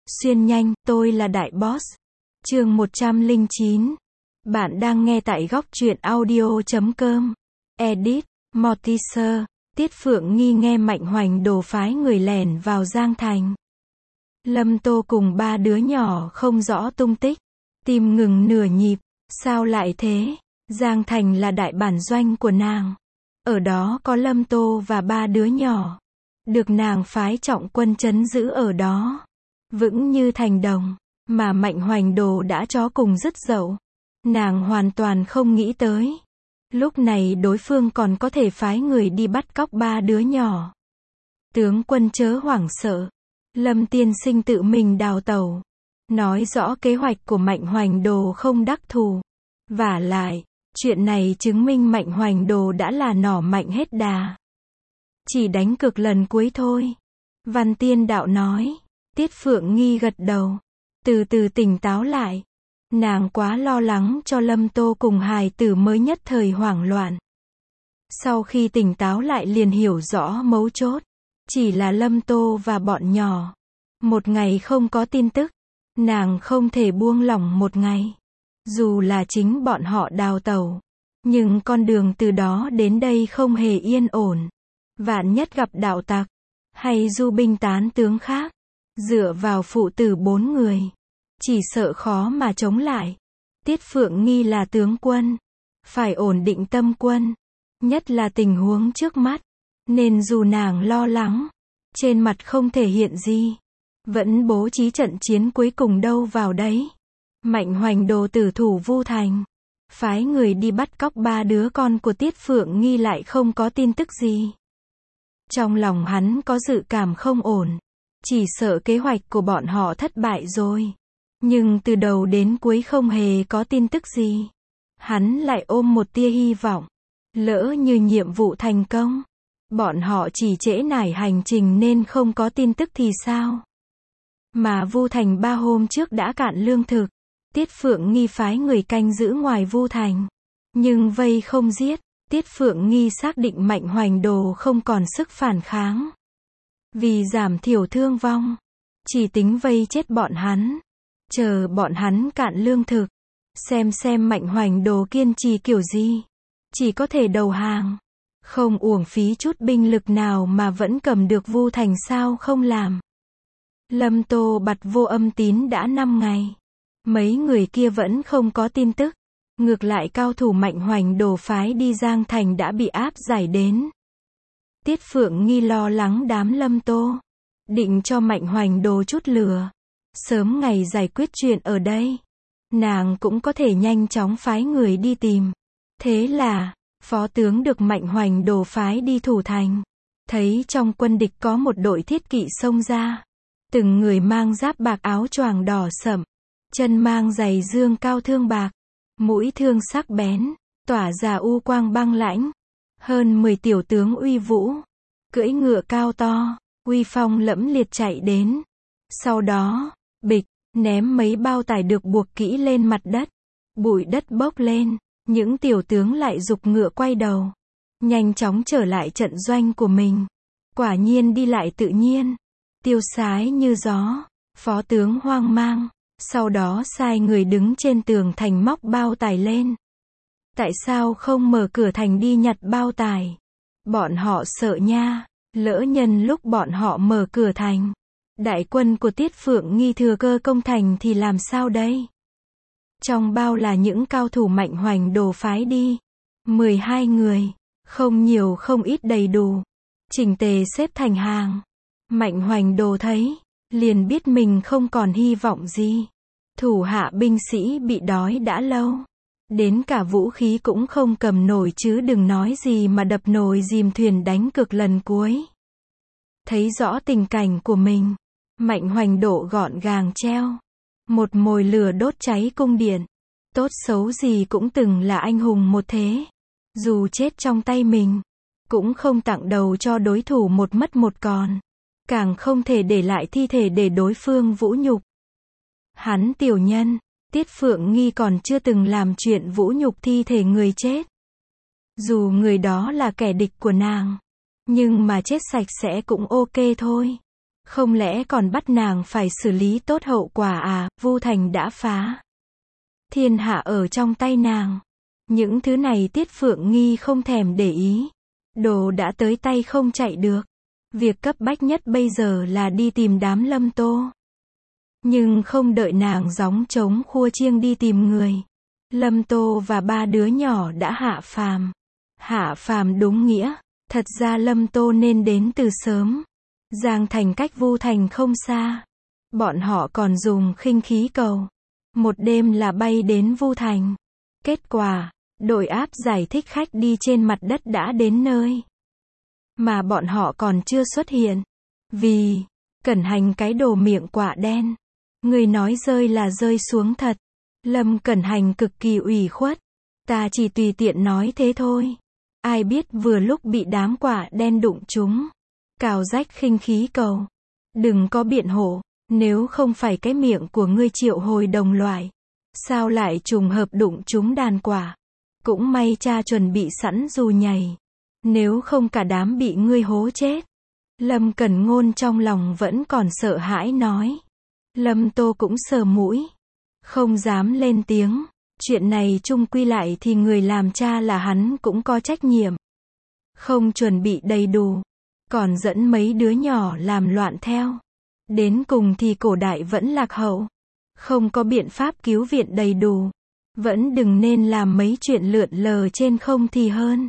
Xuyên nhanh, tôi là Đại Boss. Chương 109. Bạn đang nghe tại góc truyện audio.com. Edit, Mortiser. Tiết Phượng Nghi nghe Mạnh Hoành Đồ phái người lẻn vào Giang Thành. Lâm Tô cùng ba đứa nhỏ không rõ tung tích. Tim ngừng nửa nhịp. Sao lại thế? Giang Thành là đại bản doanh của nàng. Ở đó có Lâm Tô và ba đứa nhỏ. Được nàng phái trọng quân trấn giữ ở đó. Vững như thành đồng. Mà Mạnh Hoành Đồ đã chó cùng dứt dậu. Nàng hoàn toàn không nghĩ tới. Lúc này đối phương còn có thể phái người đi bắt cóc ba đứa nhỏ. Tướng quân chớ hoảng sợ. Lâm tiên sinh tự mình đào tẩu. Nói rõ kế hoạch của Mạnh Hoành Đồ không đắc thù. Vả lại, chuyện này chứng minh Mạnh Hoành Đồ đã là nỏ mạnh hết đà. Chỉ đánh cược lần cuối thôi. Văn Tiên Đạo nói. Tiết Phượng Nghi gật đầu. Từ từ tỉnh táo lại. Nàng quá lo lắng cho Lâm Tô cùng hài tử mới nhất thời hoảng loạn. Sau khi tỉnh táo lại liền hiểu rõ mấu chốt. Chỉ là Lâm Tô và bọn nhỏ. Một ngày không có tin tức. Nàng không thể buông lỏng một ngày. Dù là chính bọn họ đào tẩu. Nhưng con đường từ đó đến đây không hề yên ổn. Vạn nhất gặp đạo tặc. Hay du binh tán tướng khác. Dựa vào phụ tử 4 người. Chỉ sợ khó mà chống lại. Tiết Phượng Nghi là tướng quân. Phải ổn định tâm quân. Nhất là tình huống trước mắt. Nên dù nàng lo lắng. Trên mặt không thể hiện gì. Vẫn bố trí trận chiến cuối cùng đâu vào đấy. Mạnh Hoành Đồ tử thủ Vu Thành. Phái người đi bắt cóc ba đứa con của Tiết Phượng Nghi lại không có tin tức gì. Trong lòng hắn có dự cảm không ổn. Chỉ sợ kế hoạch của bọn họ thất bại rồi. Nhưng từ đầu đến cuối không hề có tin tức gì. Hắn lại ôm một tia hy vọng. Lỡ như nhiệm vụ thành công. Bọn họ chỉ trễ nải hành trình nên không có tin tức thì sao? Mà Vu Thành 3 hôm trước đã cạn lương thực. Tiết Phượng Nghi phái người canh giữ ngoài Vu Thành. Nhưng vây không giết. Tiết Phượng Nghi xác định Mạnh Hoành Đồ không còn sức phản kháng. Vì giảm thiểu thương vong. Chỉ tính vây chết bọn hắn. Chờ bọn hắn cạn lương thực. Xem Mạnh Hoành Đồ kiên trì kiểu gì. Chỉ có thể đầu hàng. Không uổng phí chút binh lực nào mà vẫn cầm được Vu Thành sao không làm. Lâm Tô bặt vô âm tín đã 5 ngày. Mấy người kia vẫn không có tin tức. Ngược lại cao thủ Mạnh Hoành Đồ phái đi Giang Thành đã bị áp giải đến. Tiết Phượng Nghi lo lắng đám Lâm Tô. Định cho Mạnh Hoành Đồ chút lửa. Sớm ngày giải quyết chuyện ở đây. Nàng cũng có thể nhanh chóng phái người đi tìm. Thế là, phó tướng được Mạnh Hoành Đồ phái đi thủ thành. Thấy trong quân địch có một đội thiết kỵ xông ra. Từng người mang giáp bạc áo choàng đỏ sẫm. Chân mang giày dương cao thương bạc. Mũi thương sắc bén. Tỏa ra u quang băng lãnh. Hơn 10 tiểu tướng uy vũ. Cưỡi ngựa cao to. Uy phong lẫm liệt chạy đến. Sau đó, bịch, ném mấy bao tải được buộc kỹ lên mặt đất. Bụi đất bốc lên. Những tiểu tướng lại giục ngựa quay đầu. Nhanh chóng trở lại trận doanh của mình. Quả nhiên đi lại tự nhiên. Tiêu sái như gió. Phó tướng hoang mang. Sau đó sai người đứng trên tường thành móc bao tải lên. Tại sao không mở cửa thành đi nhặt bao tải? Bọn họ sợ nha. Lỡ nhân lúc bọn họ mở cửa thành. Đại quân của Tiết Phượng Nghi thừa cơ công thành thì làm sao đây? Trong bao là những cao thủ Mạnh Hoành Đồ phái đi. 12 người. Không nhiều không ít đầy đủ. Chỉnh tề xếp thành hàng. Mạnh Hoành Đồ thấy. Liền biết mình không còn hy vọng gì. Thủ hạ binh sĩ bị đói đã lâu. Đến cả vũ khí cũng không cầm nổi chứ đừng nói gì mà đập nồi dìm thuyền đánh cược lần cuối. Thấy rõ tình cảnh của mình. Mạnh Hoành Đồ gọn gàng treo. Một mồi lửa đốt cháy cung điện. Tốt xấu gì cũng từng là anh hùng một thế. Dù chết trong tay mình. Cũng không tặng đầu cho đối thủ một mất một còn. Càng không thể để lại thi thể để đối phương vũ nhục. Hắn tiểu nhân. Tiết Phượng Nghi còn chưa từng làm chuyện vũ nhục thi thể người chết. Dù người đó là kẻ địch của nàng. Nhưng mà chết sạch sẽ cũng ok thôi. Không lẽ còn bắt nàng phải xử lý tốt hậu quả à? Vu Thành đã phá thiên hạ ở trong tay nàng. Những thứ này Tiết Phượng Nghi không thèm để ý. Đồ đã tới tay không chạy được. Việc cấp bách nhất bây giờ là đi tìm đám Lâm Tô. Nhưng không đợi nàng gióng trống khua chiêng đi tìm người. Lâm Tô và 3 đứa nhỏ đã hạ phàm. Hạ phàm đúng nghĩa. Thật ra Lâm Tô nên đến từ sớm. Giang Thành cách Vu Thành không xa. Bọn họ còn dùng khinh khí cầu. Một đêm là bay đến Vu Thành. Kết quả, đội áp giải thích khách đi trên mặt đất đã đến nơi. Mà bọn họ còn chưa xuất hiện. Vì, Cẩn Hành cái đồ miệng quạ đen. Người nói rơi là rơi xuống thật. Lâm Cẩn Hành cực kỳ ủy khuất. Ta chỉ tùy tiện nói thế thôi. Ai biết vừa lúc bị đám quạ đen đụng trúng. Cào rách khinh khí cầu. Đừng có biện hộ. Nếu không phải cái miệng của ngươi triệu hồi đồng loại. Sao lại trùng hợp đụng trúng đàn quạ. Cũng may cha chuẩn bị sẵn dù nhảy. Nếu không cả đám bị ngươi hố chết. Lâm Cẩn Ngôn trong lòng vẫn còn sợ hãi nói. Lâm Tô cũng sờ mũi. Không dám lên tiếng. Chuyện này chung quy lại thì người làm cha là hắn cũng có trách nhiệm. Không chuẩn bị đầy đủ. Còn dẫn mấy đứa nhỏ làm loạn theo. Đến cùng thì cổ đại vẫn lạc hậu. Không có biện pháp cứu viện đầy đủ. Vẫn đừng nên làm mấy chuyện lượn lờ trên không thì hơn.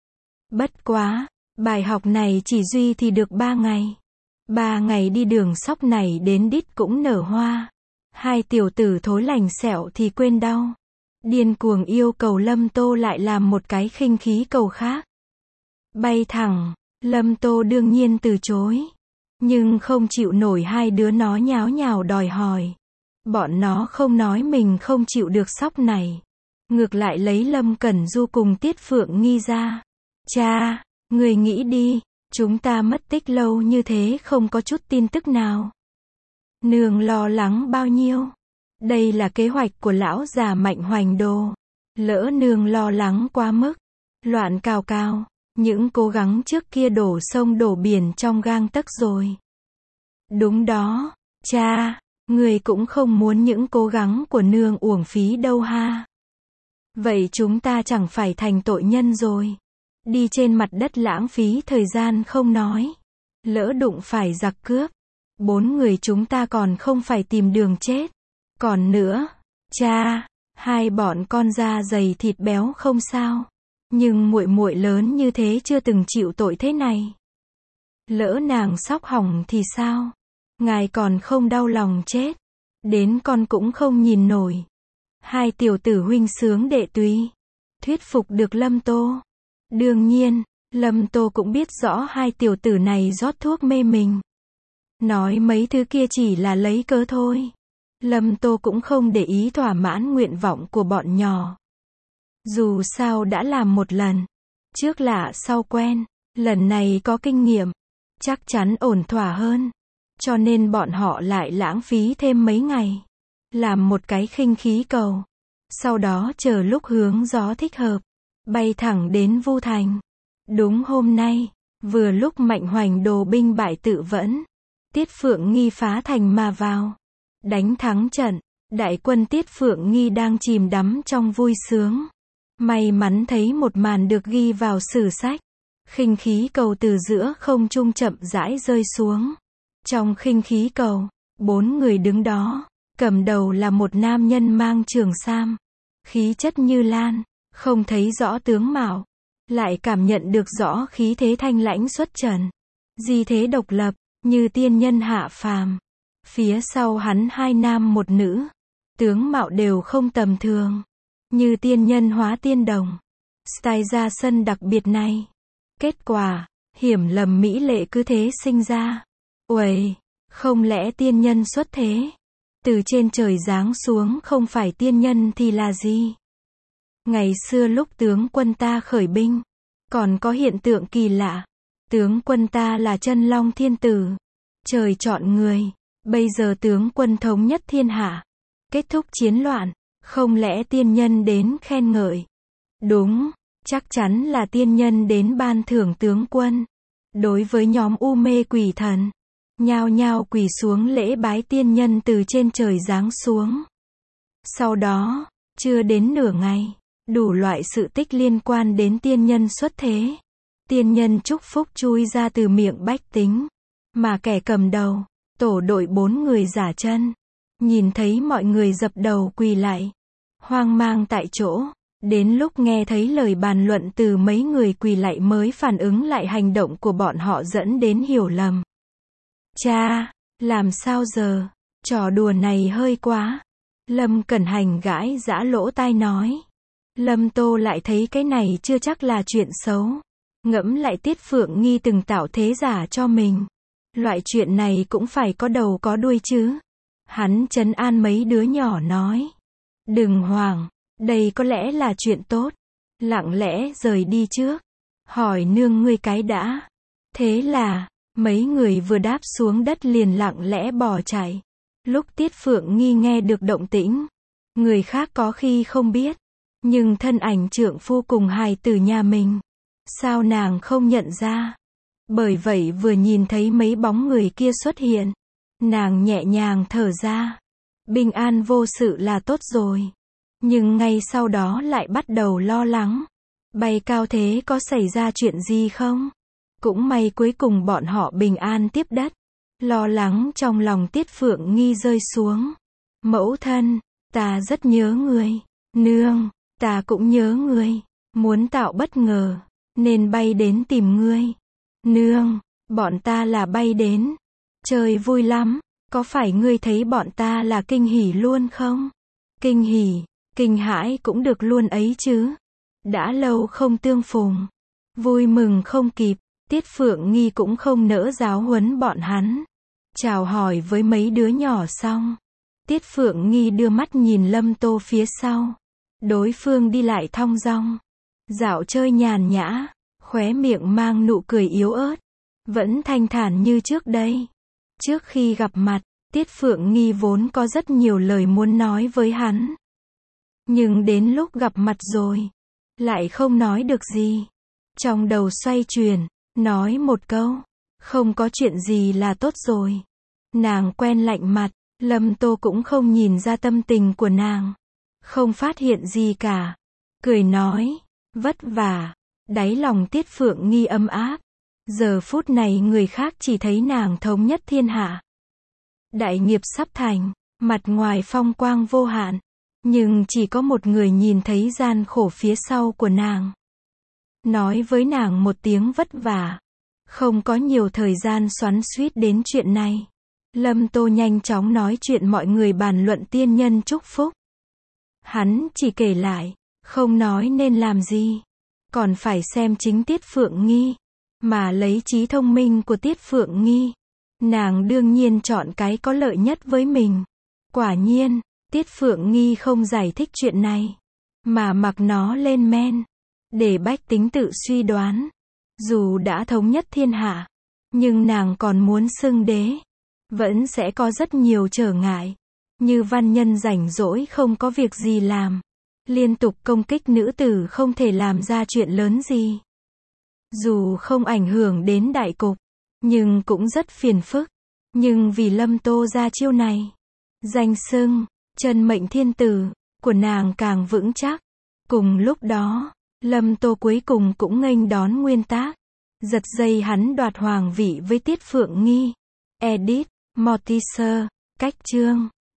Bất quá, bài học này chỉ duy thì được 3 ngày. 3 ngày đi đường sóc này đến đít cũng nở hoa. 2 tiểu tử thối lành sẹo thì quên đau. Điên cuồng yêu cầu Lâm Tô lại làm một cái khinh khí cầu khác. Bay thẳng, Lâm Tô đương nhiên từ chối. Nhưng không chịu nổi 2 đứa nó nháo nhào đòi hỏi. Bọn nó không nói mình không chịu được sóc này. Ngược lại lấy Lâm Cẩn Du cùng Tiết Phượng Nghi ra. Cha, người nghĩ đi, chúng ta mất tích lâu như thế không có chút tin tức nào. Nương lo lắng bao nhiêu. Đây là kế hoạch của lão già Mạnh Hoành Đồ. Lỡ nương lo lắng quá mức. Loạn cào cào. Những cố gắng trước kia đổ sông đổ biển trong gang tấc rồi. Đúng đó, cha, người cũng không muốn những cố gắng của nương uổng phí đâu ha. Vậy chúng ta chẳng phải thành tội nhân rồi. Đi trên mặt đất lãng phí thời gian không nói. Lỡ đụng phải giặc cướp. 4 người chúng ta còn không phải tìm đường chết. Còn nữa, cha, 2 bọn con da dày thịt béo không sao. Nhưng muội muội lớn như thế chưa từng chịu tội thế này. Lỡ nàng sóc hỏng thì sao? Ngài còn không đau lòng chết. Đến con cũng không nhìn nổi. 2 tiểu tử huynh sướng đệ túy. Thuyết phục được Lâm Tô. Đương nhiên, Lâm Tô cũng biết rõ 2 tiểu tử này rót thuốc mê mình. Nói mấy thứ kia chỉ là lấy cớ thôi. Lâm Tô cũng không để ý thỏa mãn nguyện vọng của bọn nhỏ. Dù sao đã làm một lần. Trước lạ sau quen. Lần này có kinh nghiệm. Chắc chắn ổn thỏa hơn. Cho nên bọn họ lại lãng phí thêm mấy ngày. Làm một cái khinh khí cầu. Sau đó chờ lúc hướng gió thích hợp. Bay thẳng đến Vu Thành. Đúng hôm nay. Vừa lúc Mạnh Hoành Đồ binh bại tự vẫn. Tiết Phượng Nghi phá thành mà vào. Đánh thắng trận. Đại quân Tiết Phượng Nghi đang chìm đắm trong vui sướng. May mắn thấy một màn được ghi vào sử sách. Khinh khí cầu từ giữa không trung chậm rãi rơi xuống. Trong khinh khí cầu, 4 người đứng đó. Cầm đầu là một nam nhân mang trường sam. Khí chất như lan, không thấy rõ tướng mạo. Lại cảm nhận được rõ khí thế thanh lãnh xuất trần. Di thế độc lập, như tiên nhân hạ phàm. Phía sau hắn 2 nam 1 nữ. Tướng mạo đều không tầm thường. Như tiên nhân hóa tiên đồng. Style ra sân đặc biệt này. Kết quả, hiểm lầm mỹ lệ cứ thế sinh ra. Uầy, không lẽ tiên nhân xuất thế? Từ trên trời giáng xuống không phải tiên nhân thì là gì? Ngày xưa lúc tướng quân ta khởi binh, còn có hiện tượng kỳ lạ. Tướng quân ta là chân long thiên tử. Trời chọn người. Bây giờ tướng quân thống nhất thiên hạ. Kết thúc chiến loạn. Không lẽ tiên nhân đến khen ngợi? Đúng, chắc chắn là tiên nhân đến ban thưởng tướng quân. Đối với nhóm u mê quỷ thần, nhao nhao quỳ xuống lễ bái tiên nhân từ trên trời giáng xuống. Sau đó, chưa đến nửa ngày, đủ loại sự tích liên quan đến tiên nhân xuất thế. Tiên nhân chúc phúc chui ra từ miệng bách tính, mà kẻ cầm đầu, tổ đội 4 người giả chân, nhìn thấy mọi người dập đầu quỳ lại, hoang mang tại chỗ. Đến lúc nghe thấy lời bàn luận từ mấy người quỳ lạy mới phản ứng lại hành động của bọn họ dẫn đến hiểu lầm. Cha, làm sao giờ? Trò đùa này hơi quá. Lâm Cẩn Hành gãi giã lỗ tai nói. Lâm Tô lại thấy cái này chưa chắc là chuyện xấu. Ngẫm lại Tiết Phượng Nghi từng tạo thế giả cho mình. Loại chuyện này cũng phải có đầu có đuôi chứ. Hắn trấn an mấy đứa nhỏ nói. Đừng hoảng, đây có lẽ là chuyện tốt. Lặng lẽ rời đi trước. Hỏi nương ngươi cái đã. Thế là, mấy người vừa đáp xuống đất liền lặng lẽ bỏ chạy. Lúc Tiết Phượng Nghi nghe được động tĩnh, người khác có khi không biết, nhưng thân ảnh trượng phu cùng hài tử nhà mình, sao nàng không nhận ra? Bởi vậy vừa nhìn thấy mấy bóng người kia xuất hiện, nàng nhẹ nhàng thở ra. Bình an vô sự là tốt rồi. Nhưng ngay sau đó lại bắt đầu lo lắng. Bay cao thế có xảy ra chuyện gì không? Cũng may cuối cùng bọn họ bình an tiếp đất. Lo lắng trong lòng Tiết Phượng Nghi rơi xuống. Mẫu thân, ta rất nhớ người. Nương, ta cũng nhớ người. Muốn tạo bất ngờ, nên bay đến tìm ngươi. Nương, bọn ta là bay đến. Chơi vui lắm, có phải ngươi thấy bọn ta là kinh hỉ luôn không? Kinh hỉ, kinh hãi cũng được luôn ấy chứ. Đã lâu không tương phùng. Vui mừng không kịp, Tiết Phượng Nghi cũng không nỡ giáo huấn bọn hắn. Chào hỏi với mấy đứa nhỏ xong, Tiết Phượng Nghi đưa mắt nhìn Lâm Tô phía sau. Đối phương đi lại thong dong, dạo chơi nhàn nhã, khóe miệng mang nụ cười yếu ớt, vẫn thanh thản như trước đây. Trước khi gặp mặt, Tiết Phượng Nghi vốn có rất nhiều lời muốn nói với hắn. Nhưng đến lúc gặp mặt rồi, lại không nói được gì. Trong đầu xoay chuyển, nói một câu, không có chuyện gì là tốt rồi. Nàng quen lạnh mặt, Lâm Tô cũng không nhìn ra tâm tình của nàng. Không phát hiện gì cả. Cười nói, vất vả. Đáy lòng Tiết Phượng Nghi ấm áp. Giờ phút này người khác chỉ thấy nàng thống nhất thiên hạ. Đại nghiệp sắp thành, mặt ngoài phong quang vô hạn. Nhưng chỉ có một người nhìn thấy gian khổ phía sau của nàng. Nói với nàng một tiếng vất vả. Không có nhiều thời gian xoắn xuýt đến chuyện này. Lâm Tô nhanh chóng nói chuyện mọi người bàn luận tiên nhân chúc phúc. Hắn chỉ kể lại, không nói nên làm gì. Còn phải xem chính Tiết Phượng Nghi. Mà lấy trí thông minh của Tiết Phượng Nghi, nàng đương nhiên chọn cái có lợi nhất với mình. Quả nhiên, Tiết Phượng Nghi không giải thích chuyện này, mà mặc nó lên men, để bách tính tự suy đoán. Dù đã thống nhất thiên hạ, nhưng nàng còn muốn xưng đế, vẫn sẽ có rất nhiều trở ngại. Như văn nhân rảnh rỗi không có việc gì làm, liên tục công kích nữ tử không thể làm ra chuyện lớn gì. Dù không ảnh hưởng đến đại cục, nhưng cũng rất phiền phức. Nhưng vì Lâm Tô ra chiêu này, danh xưng, chân mệnh thiên tử, của nàng càng vững chắc. Cùng lúc đó, Lâm Tô cuối cùng cũng nghênh đón nguyên tác. Giật dây hắn đoạt hoàng vị với Tiết Phượng Nghi. Edit, Mortimer, cách chương.